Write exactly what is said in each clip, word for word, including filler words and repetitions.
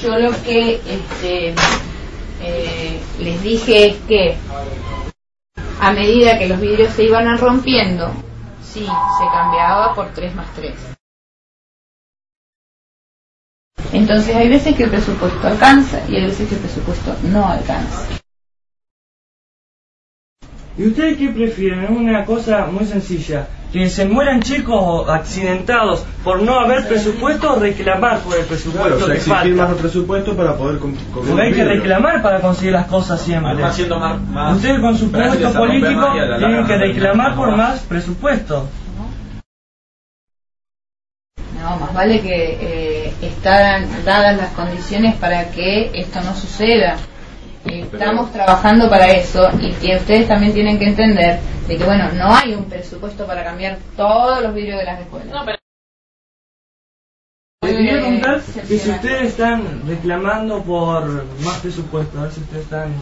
Yo lo que este, eh, les dije es que a medida que los vidrios se iban rompiendo, sí, se cambiaba por tres más tres. Entonces hay veces que el presupuesto alcanza y hay veces que el presupuesto no alcanza. ¿Y ustedes qué prefieren? Una cosa muy sencilla, que se mueran chicos accidentados por no haber presupuesto o reclamar por el presupuesto. Claro, o sea, que exigir falta. más presupuesto para poder con, con Porque hay que reclamar para conseguir las cosas siempre. Además, siendo más, más Ustedes con su frágiles puesto a romper político más y a la tienen larga que no reclamar por terminan más presupuesto. No, más vale que eh, están dadas las condiciones para que esto no suceda. Eh, Estamos trabajando para eso y que ustedes también tienen que entender de que, bueno, no hay un presupuesto para cambiar todos los vidrios de las escuelas. No, pero Les quería preguntar Eh, que si ustedes están reclamando por más presupuesto, a ver si ustedes están...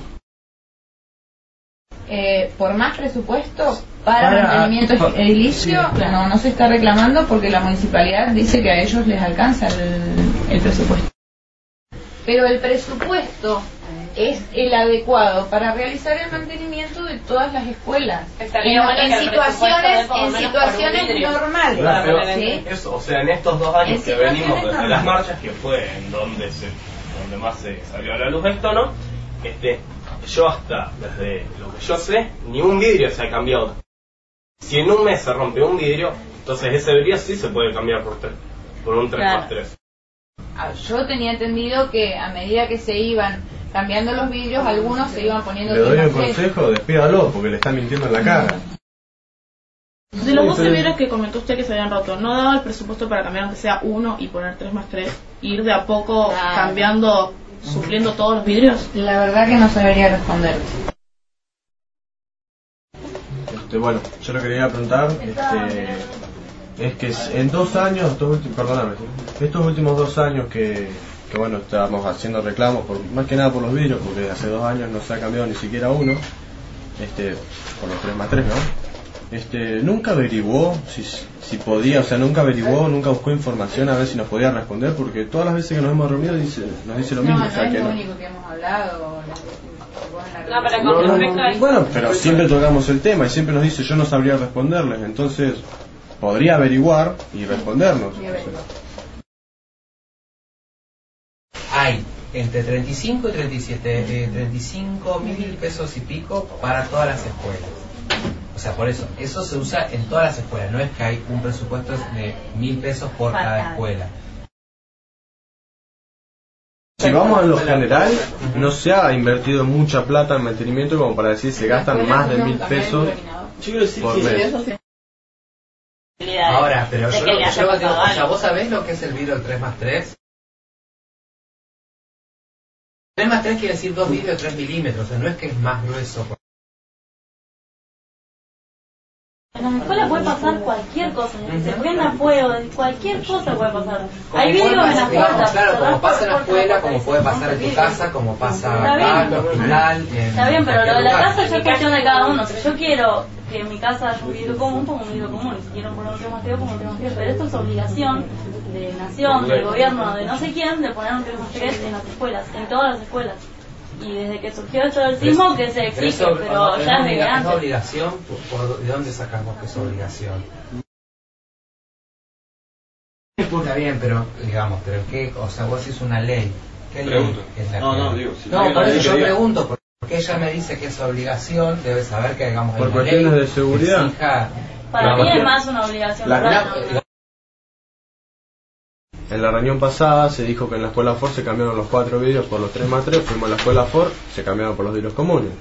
Eh, por más presupuesto para, Para- mantenimiento pa- edilicio, sí, claro. no, no se está reclamando porque la municipalidad dice que a ellos les alcanza el, el presupuesto. Pero el presupuesto es el adecuado para realizar el mantenimiento de todas las escuelas Estaría en, bueno en que el situaciones, presupuesto dé por lo en menos por un situaciones vidrio. normales, Claro, ¿sí? eso, o sea, en estos dos años En que venimos situaciones desde normales. las marchas, que fue en donde se donde más se salió a la luz esto, ¿no? Este, yo hasta, desde lo que yo sé, ni un vidrio se ha cambiado. Si en un mes se rompe un vidrio, entonces ese vidrio sí se puede cambiar por tres, por un tres Claro. más tres. Ah, yo tenía entendido que a medida que se iban cambiando los vidrios, algunos se iban poniendo Le doy tres un más tres. consejo, despídalo, porque le está mintiendo en la cara. de los Sí, doce pero- vidrios que comentó usted que se habían roto, ¿no daba el presupuesto para cambiar aunque sea uno y poner tres más tres? Ir de a poco Claro. cambiando, supliendo todos los vidrios. La verdad que no sabría responder. Este, bueno, yo lo que quería preguntar este, es que en dos años, estos últimos, perdóname, estos últimos dos años que, que bueno, estábamos haciendo reclamos, por, más que nada por los vidrios, porque desde hace dos años no se ha cambiado ni siquiera uno, este, por los tres más tres, ¿no? Este, nunca averiguó si, si podía, o sea, nunca averiguó, nunca buscó información a ver si nos podía responder, porque todas las veces que nos hemos reunido dice, nos dice lo mismo, No, o sea, no es que lo no. único que hemos hablado. la- vos en la No, pero reunión. con No, no, respecto a eso- bueno, pero siempre tocamos el tema y siempre nos dice yo no sabría responderles, entonces podría averiguar y respondernos. Voy a ver. Hay entre treinta y cinco y treinta y siete, eh, treinta y cinco mil pesos y pico para todas las escuelas. O sea, por eso, eso se usa en todas las escuelas, no es que hay un presupuesto de mil pesos por Para cada cada. escuela. Si vamos a lo general, no se ha invertido mucha plata en mantenimiento como para decir se gastan más de mil pesos Yo quiero decir por que mes. Ahora, pero de yo, que lo- le haya yo digo, pasado o sea, algo. ¿vos sabés lo que es el vidrio tres más tres? tres más tres quiere decir dos vidrios de tres milímetros, o sea, no es que es más grueso. En las escuelas puede pasar cualquier cosa, se prenda fuego, cualquier cosa puede pasar. Hay Como puede vidrios en las pasar, digamos, puertas. claro, como cerrás pasa en la puertas, escuela, como puertas, puede pasar en tu vidrios. casa, como pasa Está acá, bien. en el hospital, en Está bien, pero lo de cualquier la lugar. casa ya es cuestión de cada uno. Si yo quiero que en mi casa haya un vidrio común, pongo un vidrio común. Y si quiero poner un termosteo, pongo un termosteo. Pero esto es obligación de nación, del gobierno, de no sé quién, de poner un termosteo en las escuelas, en todas las escuelas. Y desde que surgió esto del sismo, que se exige, Eso, pero es ya es obliga- de es antes. obligación, por, por- ¿de dónde sacamos que es obligación? Está bien, pero digamos, pero qué, o sea, vos decís una ley. ¿Qué ley Pregunto. es la No, que- no, digo, si No, alguien por no eso dice yo que diga. pregunto, porque ella me dice que es obligación, debe saber que digamos Por hay una cuestiones ley de seguridad. que exija- Para No, mí es porque- más una obligación. La- moral, la- ¿no? En la reunión pasada se dijo que en la escuela Ford se cambiaron los cuatro vidrios por los tres más tres, fuimos a la escuela Ford, se cambiaron por los vidrios comunes.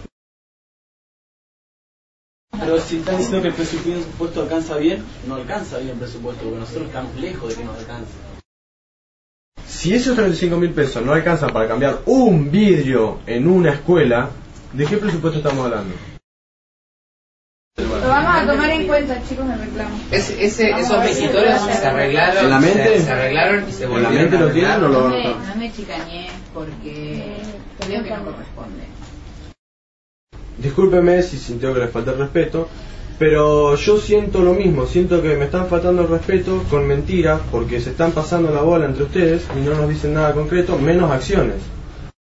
Pero si están diciendo que el presupuesto alcanza bien, no alcanza bien el presupuesto, porque nosotros estamos lejos de que nos alcance. Si esos treinta y cinco mil pesos no alcanzan para cambiar un vidrio en una escuela, ¿de qué presupuesto estamos hablando? Lo vamos a tomar en cuenta, chicos, el reclamo. Ese, ese, Vamos a esos ver si visitorios podemos se hacer. arreglaron, ¿En la mente? se, se arreglaron y se ¿En la volvieron mente a lo tienen arreglar. o lo No van me, a no me chicañé porque creo que no corresponde. Discúlpeme si sintió que le falta el respeto, Pero yo siento lo mismo, siento que me están faltando el respeto con mentiras, porque se están pasando la bola entre ustedes y no nos dicen nada concreto, menos acciones.